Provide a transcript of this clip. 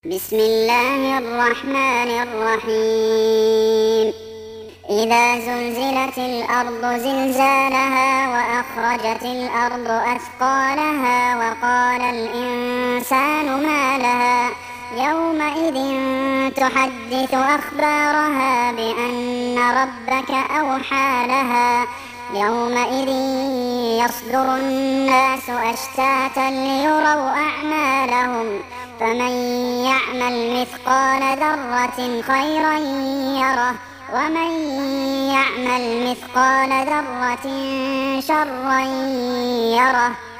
بسم الله الرحمن الرحيم. إذا زلزلت الأرض زلزالها وأخرجت الأرض أثقالها وقال الإنسان ما لها يومئذ تحدث أخبارها بأن ربك أوحى لها يومئذ يصدر الناس أشتاتا ليروا أعمالهم فمن يعمل مثقال ذرة خيرا يره ومن يعمل مثقال ذرة شرا يره.